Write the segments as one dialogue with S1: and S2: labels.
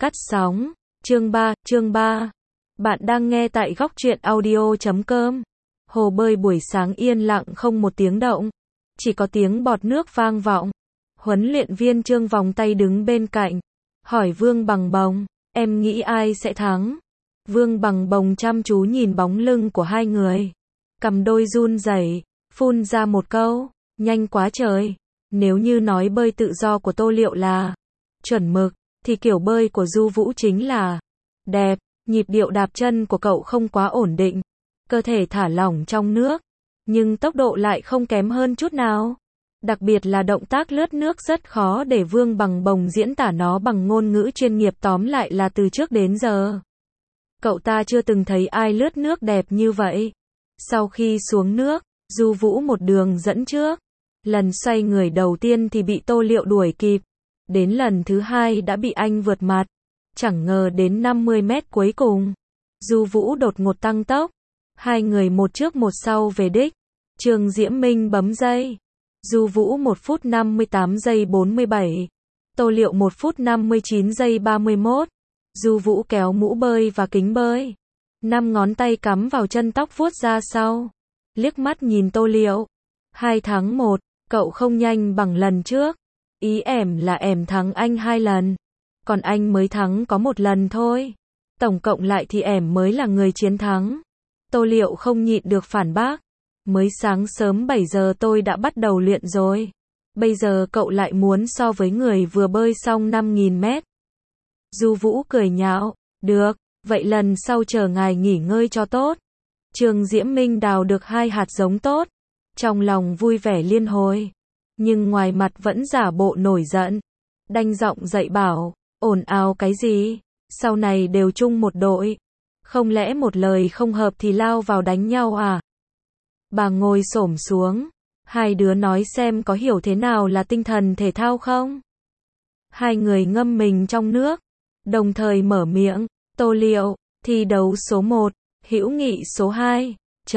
S1: Cắt sóng. Chương 3. Bạn đang nghe tại góc truyện audio.com. Hồ bơi buổi sáng yên lặng không một tiếng động. Chỉ có tiếng bọt nước vang vọng. Huấn luyện viên Trương vòng tay đứng bên cạnh. Hỏi Vương Bằng Bồng, em nghĩ ai sẽ thắng? Vương Bằng Bồng chăm chú nhìn bóng lưng của hai người. Cầm đôi run rẩy, phun ra một câu, nhanh quá trời. Nếu như nói bơi tự do của Tô Liệu là chuẩn mực, thì kiểu bơi của Du Vũ chính là đẹp. Nhịp điệu đạp chân của cậu không quá ổn định, cơ thể thả lỏng trong nước, nhưng tốc độ lại không kém hơn chút nào. Đặc biệt là động tác lướt nước rất khó để Vương Bằng Bồng diễn tả nó bằng ngôn ngữ chuyên nghiệp, tóm lại là từ trước đến giờ cậu ta chưa từng thấy ai lướt nước đẹp như vậy. Sau khi xuống nước, Du Vũ một đường dẫn trước. Lần xoay người đầu tiên thì bị Tô Liệu đuổi kịp. Đến lần thứ hai đã bị anh vượt mặt. Chẳng ngờ đến 50 mét cuối cùng, Du Vũ đột ngột tăng tốc. Hai người một trước một sau về đích. Trương Diễm Minh bấm dây. Du Vũ 1 phút 58 giây 47. Tô Liệu 1 phút 59 giây 31. Du Vũ kéo mũ bơi và kính bơi. 5 ngón tay cắm vào chân tóc vuốt ra sau. Liếc mắt nhìn Tô Liệu. 2-1, cậu không nhanh bằng lần trước. Ý ẻm là ẻm thắng anh 2 lần. Còn anh mới thắng có 1 lần thôi. Tổng cộng lại thì ẻm mới là người chiến thắng. Tô Liệu không nhịn được phản bác. Mới sáng sớm 7 giờ tôi đã bắt đầu luyện rồi. Bây giờ cậu lại muốn so với người vừa bơi xong 5.000 mét. Du Vũ cười nhạo. Được, vậy lần sau chờ ngài nghỉ ngơi cho tốt. Trương Diễm Minh đào được 2 hạt giống tốt. Trong lòng vui vẻ liên hồi. Nhưng ngoài mặt vẫn giả bộ nổi giận. Đanh giọng dạy bảo, ồn ào cái gì? Sau này đều chung một đội. Không lẽ một lời không hợp thì lao vào đánh nhau à? Bà ngồi xổm xuống. Hai đứa nói xem có hiểu thế nào là tinh thần thể thao không? Hai người ngâm mình trong nước. Đồng thời mở miệng. Tô Liệu, thi đấu số 1, hữu nghị số 2.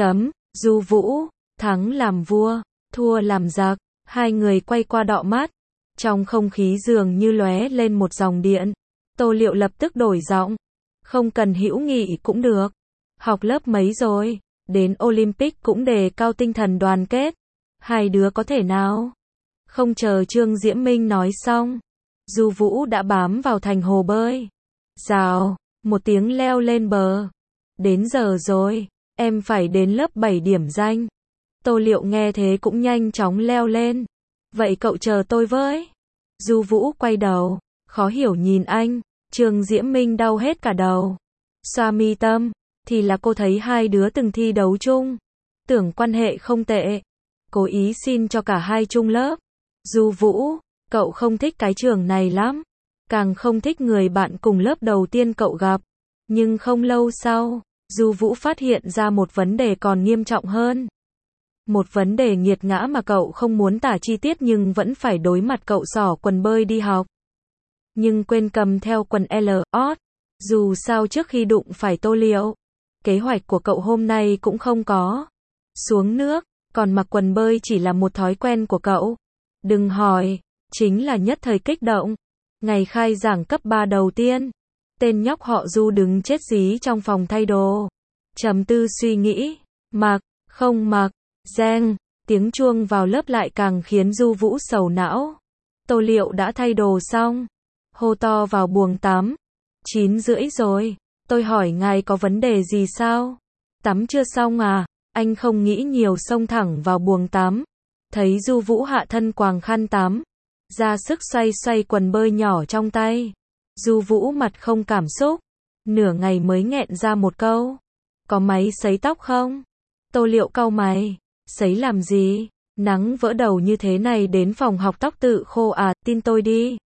S1: Du Vũ, thắng làm vua, thua làm giặc. Hai người quay qua đọ mắt. Trong không khí dường như lóe lên một dòng điện. Tô Liệu lập tức đổi giọng. Không cần hữu nghị cũng được. Học lớp mấy rồi? Đến Olympic cũng đề cao tinh thần đoàn kết. Hai đứa có thể nào? Không chờ Trương Diễm Minh nói xong, Du Vũ đã bám vào thành hồ bơi. Rào, một tiếng leo lên bờ. Đến giờ rồi, em phải đến lớp 7 điểm danh. Tô Liệu nghe thế cũng nhanh chóng leo lên. Vậy cậu chờ tôi với. Du Vũ quay đầu, khó hiểu nhìn anh. Trương Diễm Minh đau hết cả đầu. Xoa mi tâm, thì là cô thấy hai đứa từng thi đấu chung. Tưởng quan hệ không tệ. Cố ý xin cho cả hai chung lớp. Du Vũ, cậu không thích cái trường này lắm. Càng không thích người bạn cùng lớp đầu tiên cậu gặp. Nhưng không lâu sau, Du Vũ phát hiện ra một vấn đề còn nghiêm trọng hơn. Một vấn đề nghiệt ngã mà cậu không muốn tả chi tiết nhưng vẫn phải đối mặt. Cậu xỏ quần bơi đi học, nhưng quên cầm theo quần L.O.T. Dù sao trước khi đụng phải Tô Liệu, kế hoạch của cậu hôm nay cũng không có xuống nước, còn mặc quần bơi chỉ là một thói quen của cậu. Đừng hỏi, chính là nhất thời kích động. Ngày khai giảng cấp 3 đầu tiên, tên nhóc họ Du đứng chết dí trong phòng thay đồ. Trầm tư suy nghĩ, mặc, không mặc, reng, tiếng chuông vào lớp lại càng khiến Du Vũ sầu não. Tô Liệu đã thay đồ xong, hô to vào buồng tắm. 9:30 rồi, tôi hỏi ngài có vấn đề gì sao? Tắm chưa xong à? Anh không nghĩ nhiều xông thẳng vào buồng tắm. Thấy Du Vũ hạ thân quàng khăn tắm, ra sức xoay xoay quần bơi nhỏ trong tay. Du Vũ mặt không cảm xúc, nửa ngày mới nghẹn ra một câu. Có máy sấy tóc không? Tô Liệu cau mày. Sấy làm gì? Nắng vỡ đầu như thế này đến phòng học tóc tự khô à, tin tôi đi.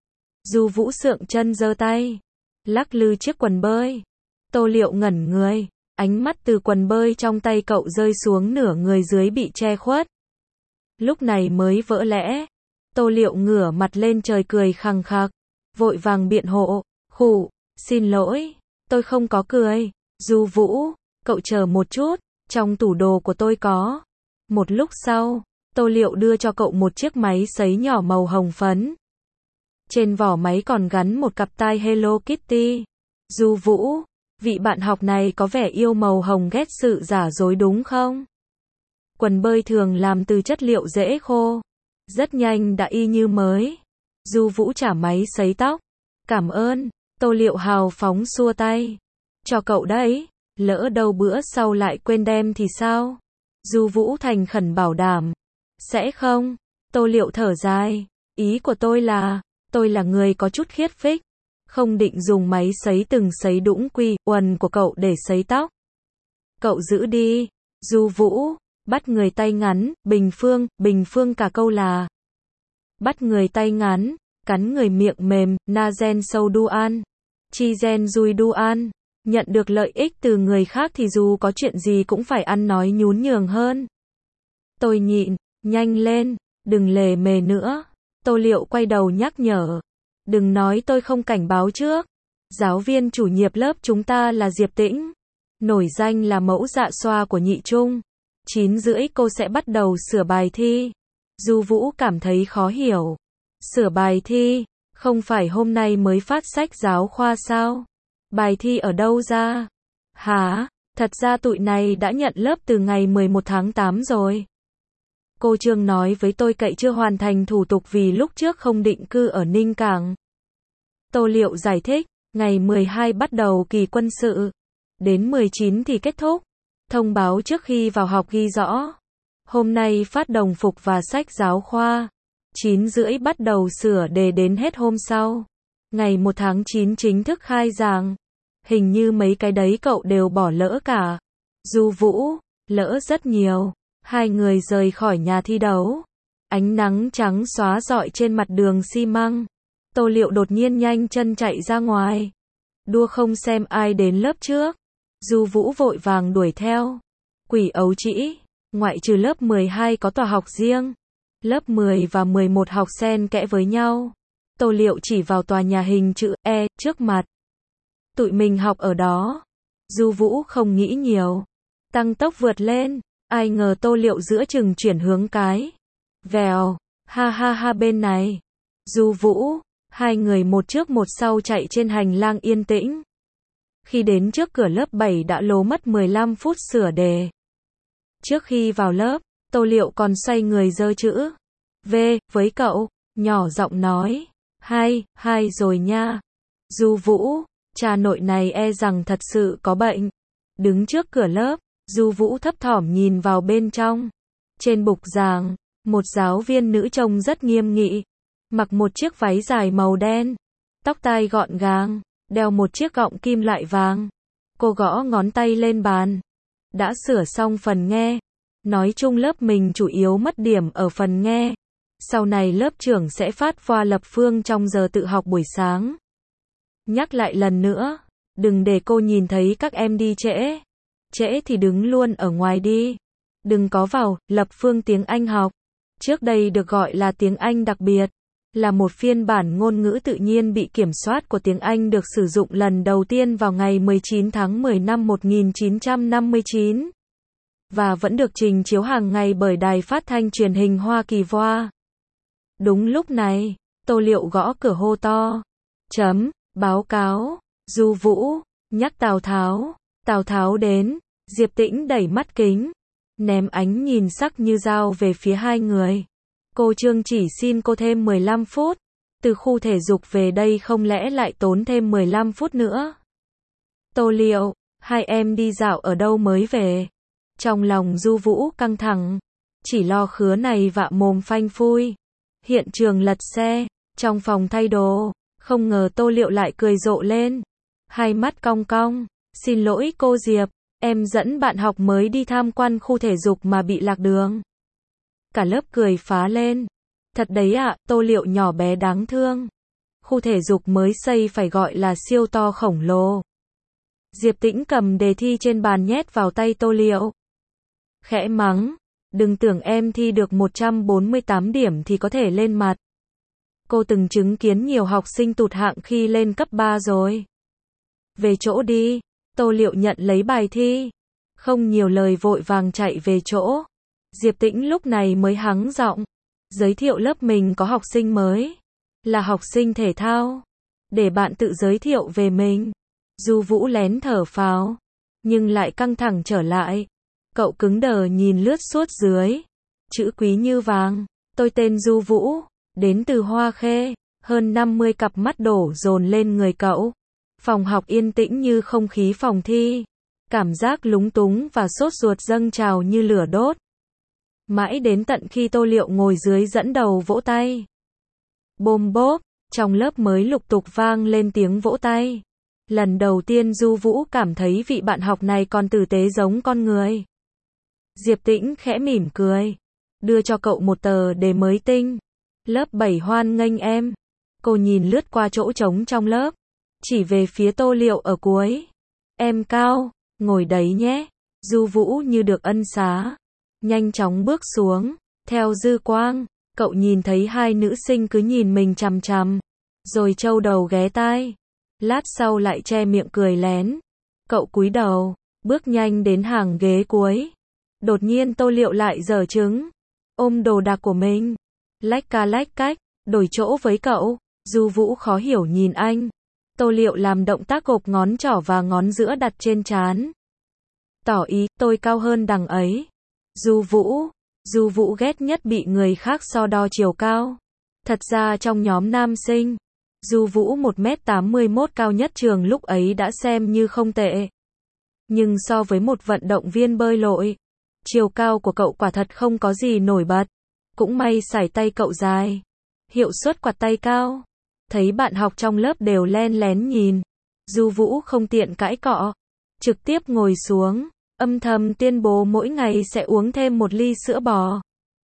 S1: Du Vũ sượng chân giơ tay, lắc lư chiếc quần bơi. Tô Liệu ngẩn người, ánh mắt từ quần bơi trong tay cậu rơi xuống nửa người dưới bị che khuất. Lúc này mới vỡ lẽ. Tô Liệu ngửa mặt lên trời cười khằng khặc, vội vàng biện hộ, khụ, xin lỗi, tôi không có cười. Du Vũ, cậu chờ một chút, trong tủ đồ của tôi có. Một lúc sau, Tô Liệu đưa cho cậu một chiếc máy sấy nhỏ màu hồng phấn. Trên vỏ máy còn gắn một cặp tai Hello Kitty. Du Vũ, vị bạn học này có vẻ yêu màu hồng ghét sự giả dối đúng không? Quần bơi thường làm từ chất liệu dễ khô. Rất nhanh đã y như mới. Du Vũ trả máy sấy tóc. Cảm ơn. Tô Liệu hào phóng xua tay. Cho cậu đấy. Lỡ đâu bữa sau lại quên đem thì sao? Du Vũ thành khẩn bảo đảm. Sẽ không. Tô Liệu thở dài. Ý của tôi là người có chút khiết phích. Không định dùng máy sấy từng sấy đũng quy uẩn của cậu để sấy tóc. Cậu giữ đi. Du Vũ. Bắt người tay ngắn, bình phương cả câu là. Bắt người tay ngắn, cắn người miệng mềm, na gen sâu duan. Chi gen dui duan. Nhận được lợi ích từ người khác thì dù có chuyện gì cũng phải ăn nói nhún nhường hơn. Tôi nhịn, nhanh lên, đừng lề mề nữa. Tô Liệu quay đầu nhắc nhở. Đừng nói tôi không cảnh báo trước. Giáo viên chủ nhiệm lớp chúng ta là Diệp Tĩnh. Nổi danh là mẫu dạ xoa của nhị trung. 9:30 cô sẽ bắt đầu sửa bài thi. Du Vũ cảm thấy khó hiểu. Sửa bài thi, không phải hôm nay mới phát sách giáo khoa sao? Bài thi ở đâu ra? Hả? Thật ra tụi này đã nhận lớp từ ngày 11 tháng 8 rồi. Cô Trương nói với tôi cậy chưa hoàn thành thủ tục vì lúc trước không định cư ở Ninh Cảng. Tô Liệu giải thích, ngày 12 bắt đầu kỳ quân sự. Đến 19 thì kết thúc. Thông báo trước khi vào học ghi rõ. Hôm nay phát đồng phục và sách giáo khoa. 9:30 bắt đầu sửa đề đến hết hôm sau. Ngày 1 tháng 9 chính thức khai giảng. Hình như mấy cái đấy cậu đều bỏ lỡ cả. Du Vũ, lỡ rất nhiều. Hai người rời khỏi nhà thi đấu. Ánh nắng trắng xóa rọi trên mặt đường xi măng. Tô Liệu đột nhiên nhanh chân chạy ra ngoài. Đua không xem ai đến lớp trước. Du Vũ vội vàng đuổi theo. Quỷ ấu trĩ, ngoại trừ lớp 12 có tòa học riêng. Lớp 10 và 11 học xen kẽ với nhau. Tô Liệu chỉ vào tòa nhà hình chữ E trước mặt. Tụi mình học ở đó. Du Vũ không nghĩ nhiều. Tăng tốc vượt lên. Ai ngờ Tô Liệu giữa chừng chuyển hướng cái. Vèo, ha ha ha bên này. Du Vũ, hai người một trước một sau chạy trên hành lang yên tĩnh. Khi đến trước cửa lớp 7 đã lố mất 15 phút sửa đề. Trước khi vào lớp, Tô Liệu còn xoay người giơ chữ V với cậu, nhỏ giọng nói. Hai rồi nha. Du Vũ, cha nội này e rằng thật sự có bệnh. Đứng trước cửa lớp, Du Vũ thấp thỏm nhìn vào bên trong. Trên bục giảng, một giáo viên nữ trông rất nghiêm nghị. Mặc một chiếc váy dài màu đen. Tóc tai gọn gàng, đeo một chiếc gọng kim loại vàng. Cô gõ ngón tay lên bàn. Đã sửa xong phần nghe. Nói chung lớp mình chủ yếu mất điểm ở phần nghe. Sau này lớp trưởng sẽ phát loa lập phương trong giờ tự học buổi sáng. Nhắc lại lần nữa, đừng để cô nhìn thấy các em đi trễ. Trễ thì đứng luôn ở ngoài đi. Đừng có vào, lập phương tiếng Anh học. Trước đây được gọi là tiếng Anh đặc biệt. Là một phiên bản ngôn ngữ tự nhiên bị kiểm soát của tiếng Anh được sử dụng lần đầu tiên vào ngày 19 tháng 10 năm 1959. Và vẫn được trình chiếu hàng ngày bởi đài phát thanh truyền hình Hoa Kỳ VOA. Đúng lúc này, Tô Liệu gõ cửa hô to. Báo cáo. Du Vũ, nhắc Tào Tháo. Tào Tháo đến. Diệp Tĩnh đẩy mắt kính. Ném ánh nhìn sắc như dao về phía hai người. Cô Trương chỉ xin cô thêm 15 phút. Từ khu thể dục về đây không lẽ lại tốn thêm 15 phút nữa. Tô Liệu, hai em đi dạo ở đâu mới về? Trong lòng Du Vũ căng thẳng. Chỉ lo khứa này vạ mồm phanh phui. Hiện trường lật xe. Trong phòng thay đồ. Không ngờ Tô Liệu lại cười rộ lên. Hai mắt cong cong. Xin lỗi cô Diệp. Em dẫn bạn học mới đi tham quan khu thể dục mà bị lạc đường. Cả lớp cười phá lên. Thật đấy ạ, Tô Liệu nhỏ bé đáng thương. Khu thể dục mới xây phải gọi là siêu to khổng lồ. Diệp Tĩnh cầm đề thi trên bàn nhét vào tay Tô Liệu. Khẽ mắng. Đừng tưởng em thi được 148 điểm thì có thể lên mặt. Cô từng chứng kiến nhiều học sinh tụt hạng khi lên cấp 3 rồi. Về chỗ đi. Tô Liệu nhận lấy bài thi. Không nhiều lời vội vàng chạy về chỗ. Diệp Tĩnh lúc này mới hắng giọng. Giới thiệu lớp mình có học sinh mới. Là học sinh thể thao. Để bạn tự giới thiệu về mình. Du Vũ lén thở phào, nhưng lại căng thẳng trở lại. Cậu cứng đờ nhìn lướt suốt dưới. Chữ quý như vàng. Tôi tên Du Vũ, đến từ Hoa Khê. Hơn 50 cặp mắt đổ dồn lên người cậu. Phòng học yên tĩnh như không khí phòng thi. Cảm giác lúng túng và sốt ruột dâng trào như lửa đốt. Mãi đến tận khi Tô Liệu ngồi dưới dẫn đầu vỗ tay. Bôm bốp, trong lớp mới lục tục vang lên tiếng vỗ tay. Lần đầu tiên Du Vũ cảm thấy vị bạn học này còn tử tế giống con người. Diệp Tĩnh khẽ mỉm cười, đưa cho cậu một tờ đề mới tinh. Lớp 7 hoan nghênh em. Cô nhìn lướt qua chỗ trống trong lớp, chỉ về phía Tô Liệu ở cuối. Em cao, ngồi đấy nhé. Du Vũ như được ân xá, nhanh chóng bước xuống. Theo dư quang, cậu nhìn thấy hai nữ sinh cứ nhìn mình chằm chằm, rồi trâu đầu ghé tai. Lát sau lại che miệng cười lén. Cậu cúi đầu, bước nhanh đến hàng ghế cuối. Đột nhiên Tô Liệu lại giở trứng, ôm đồ đạc của mình, lách ca lách cách, đổi chỗ với cậu. Du Vũ khó hiểu nhìn anh. Tô Liệu làm động tác gộp ngón trỏ và ngón giữa đặt trên trán, tỏ ý tôi cao hơn đằng ấy. Du Vũ ghét nhất bị người khác so đo chiều cao. Thật ra trong nhóm nam sinh, Du Vũ 1m81 cao nhất trường lúc ấy đã xem như không tệ. Nhưng so với một vận động viên bơi lội, chiều cao của cậu quả thật không có gì nổi bật. Cũng may sải tay cậu dài, hiệu suất quạt tay cao. Thấy bạn học trong lớp đều len lén nhìn, Du Vũ không tiện cãi cọ, trực tiếp ngồi xuống, âm thầm tuyên bố mỗi ngày sẽ uống thêm một ly sữa bò.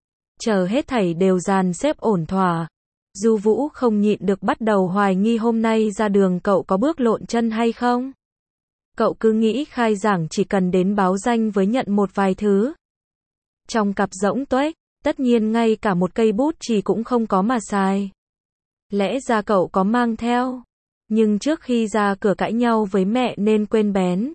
S1: Chờ hết thảy đều dàn xếp ổn thỏa, Du Vũ không nhịn được bắt đầu hoài nghi hôm nay ra đường cậu có bước lộn chân hay không. Cậu cứ nghĩ khai giảng chỉ cần đến báo danh với nhận một vài thứ. Trong cặp rỗng tuếch, tất nhiên ngay cả một cây bút chì cũng không có mà xài. Lẽ ra cậu có mang theo, nhưng trước khi ra cửa cãi nhau với mẹ nên quên bén.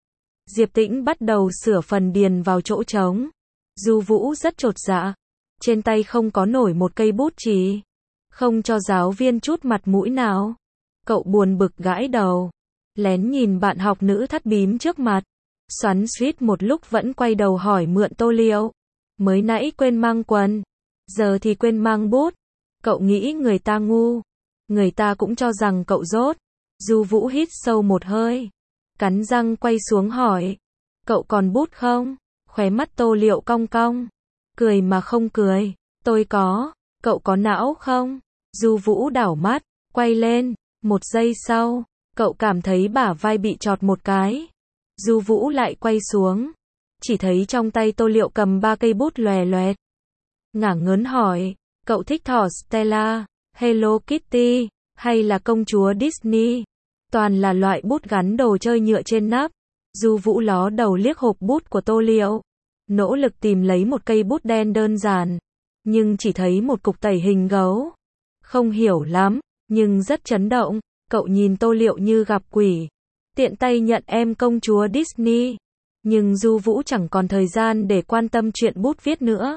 S1: Diệp Tĩnh bắt đầu sửa phần điền vào chỗ trống. Du Vũ rất chột dạ, trên tay không có nổi một cây bút chì, không cho giáo viên chút mặt mũi nào. Cậu buồn bực gãi đầu, lén nhìn bạn học nữ thắt bím trước mặt, xoắn xuýt một lúc vẫn quay đầu hỏi mượn Tô Liệu. Mới nãy quên mang quần, giờ thì quên mang bút. Cậu nghĩ người ta ngu, người ta cũng cho rằng cậu dốt. Du Vũ hít sâu một hơi, cắn răng quay xuống hỏi, cậu còn bút không? Khóe mắt Tô Liệu cong cong, cười mà không cười. Tôi có. Cậu có não không? Du Vũ đảo mắt, quay lên. Một giây sau, cậu cảm thấy bả vai bị chọt một cái. Du Vũ lại quay xuống, chỉ thấy trong tay Tô Liệu cầm 3 cây bút lòe loẹt. Ngả ngớn hỏi, cậu thích thỏ Stella, Hello Kitty, hay là công chúa Disney? Toàn là loại bút gắn đồ chơi nhựa trên nắp. Du Vũ ló đầu liếc hộp bút của Tô Liệu, nỗ lực tìm lấy một cây bút đen đơn giản, nhưng chỉ thấy một cục tẩy hình gấu. Không hiểu lắm, nhưng rất chấn động. Cậu nhìn Tô Liệu như gặp quỷ, tiện tay nhận em công chúa Disney. Nhưng Du Vũ chẳng còn thời gian để quan tâm chuyện bút viết nữa.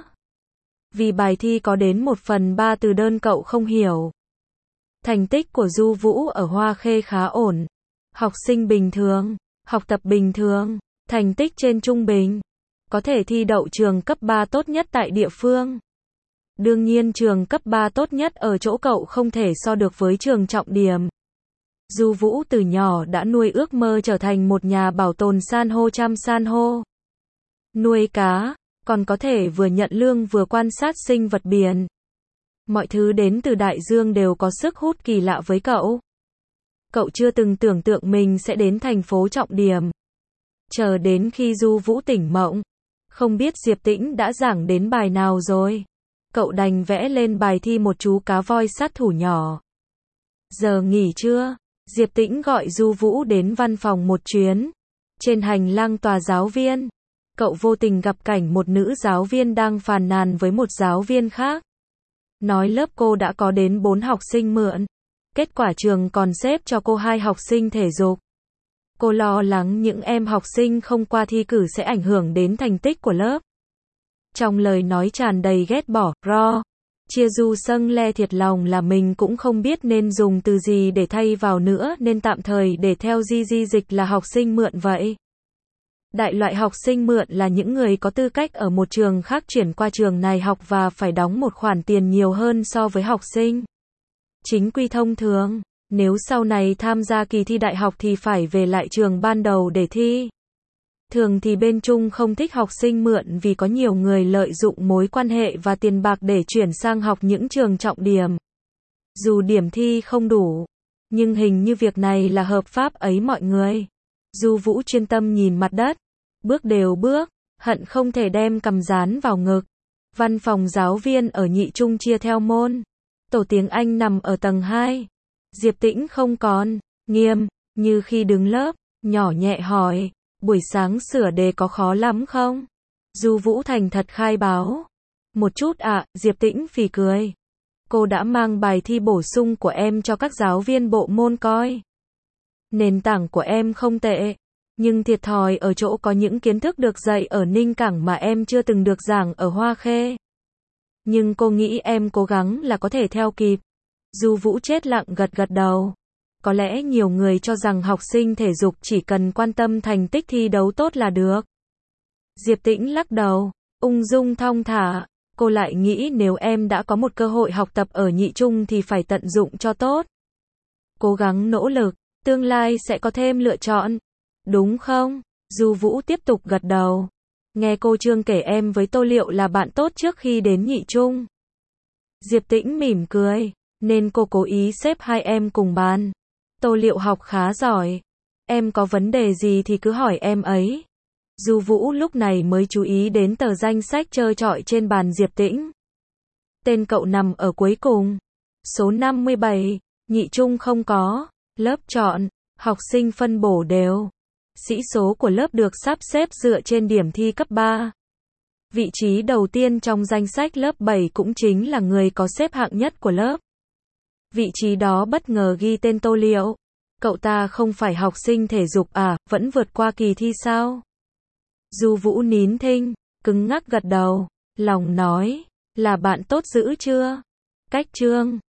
S1: Vì bài thi có đến 1/3 từ đơn cậu không hiểu. Thành tích của Du Vũ ở Hoa Khê khá ổn. Học sinh bình thường, học tập bình thường, thành tích trên trung bình. Có thể thi đậu trường cấp 3 tốt nhất tại địa phương. Đương nhiên trường cấp 3 tốt nhất ở chỗ cậu không thể so được với trường trọng điểm. Du Vũ từ nhỏ đã nuôi ước mơ trở thành một nhà bảo tồn san hô chăm san hô. Nuôi cá, còn có thể vừa nhận lương vừa quan sát sinh vật biển. Mọi thứ đến từ đại dương đều có sức hút kỳ lạ với cậu. Cậu chưa từng tưởng tượng mình sẽ đến thành phố trọng điểm. Chờ đến khi Du Vũ tỉnh mộng, không biết Diệp Tĩnh đã giảng đến bài nào rồi. Cậu đành vẽ lên bài thi một chú cá voi sát thủ nhỏ. Giờ nghỉ trưa, Diệp Tĩnh gọi Du Vũ đến văn phòng một chuyến. Trên hành lang tòa giáo viên, cậu vô tình gặp cảnh một nữ giáo viên đang phàn nàn với một giáo viên khác. Nói lớp cô đã có đến 4 học sinh mượn. Kết quả trường còn xếp cho cô 2 học sinh thể dục. Cô lo lắng những em học sinh không qua thi cử sẽ ảnh hưởng đến thành tích của lớp. Trong lời nói tràn đầy ghét bỏ, Chia Du Sâng Le thiệt lòng là mình cũng không biết nên dùng từ gì để thay vào nữa nên tạm thời để theo Di Di dịch là học sinh mượn vậy. Đại loại học sinh mượn là những người có tư cách ở một trường khác chuyển qua trường này học và phải đóng một khoản tiền nhiều hơn so với học sinh chính quy thông thường. Nếu sau này tham gia kỳ thi đại học thì phải về lại trường ban đầu để thi. Thường thì bên Trung không thích học sinh mượn vì có nhiều người lợi dụng mối quan hệ và tiền bạc để chuyển sang học những trường trọng điểm. Dù điểm thi không đủ, nhưng hình như việc này là hợp pháp ấy mọi người. Du Vũ chuyên tâm nhìn mặt đất, bước đều bước, hận không thể đem cằm dán vào ngực. Văn phòng giáo viên ở Nhị Trung chia theo môn. Tổ tiếng Anh nằm ở tầng 2. Diệp Tĩnh không còn nghiêm như khi đứng lớp, nhỏ nhẹ hỏi, buổi sáng sửa đề có khó lắm không? Du Vũ thành thật khai báo. Một chút ạ, Diệp Tĩnh phì cười. Cô đã mang bài thi bổ sung của em cho các giáo viên bộ môn coi. Nền tảng của em không tệ, nhưng thiệt thòi ở chỗ có những kiến thức được dạy ở Ninh Cảng mà em chưa từng được giảng ở Hoa Khê. Nhưng cô nghĩ em cố gắng là có thể theo kịp. Du Vũ chết lặng gật gật đầu. Có lẽ nhiều người cho rằng học sinh thể dục chỉ cần quan tâm thành tích thi đấu tốt là được. Diệp Tĩnh lắc đầu, ung dung thong thả. Cô lại nghĩ nếu em đã có một cơ hội học tập ở Nhị Trung thì phải tận dụng cho tốt. Cố gắng nỗ lực, tương lai sẽ có thêm lựa chọn. Đúng không? Du Vũ tiếp tục gật đầu. Nghe cô Trương kể em với Tô Liệu là bạn tốt trước khi đến Nhị Trung. Diệp Tĩnh mỉm cười, nên cô cố ý xếp hai em cùng bàn. Tô Liệu học khá giỏi. Em có vấn đề gì thì cứ hỏi em ấy. Du Vũ lúc này mới chú ý đến tờ danh sách trơ trọi trên bàn Diệp Tĩnh. Tên cậu nằm ở cuối cùng. Số 57, Nhị Trung không có. Lớp chọn, học sinh phân bổ đều. Sĩ số của lớp được sắp xếp dựa trên điểm thi cấp 3. Vị trí đầu tiên trong danh sách lớp 7 cũng chính là người có xếp hạng nhất của lớp. Vị trí đó bất ngờ ghi tên Tô Liệu. Cậu ta không phải học sinh thể dục à, vẫn vượt qua kỳ thi sao? Du Vũ nín thinh, cứng ngắc gật đầu, lòng nói, là bạn tốt dữ chưa? Cách Trương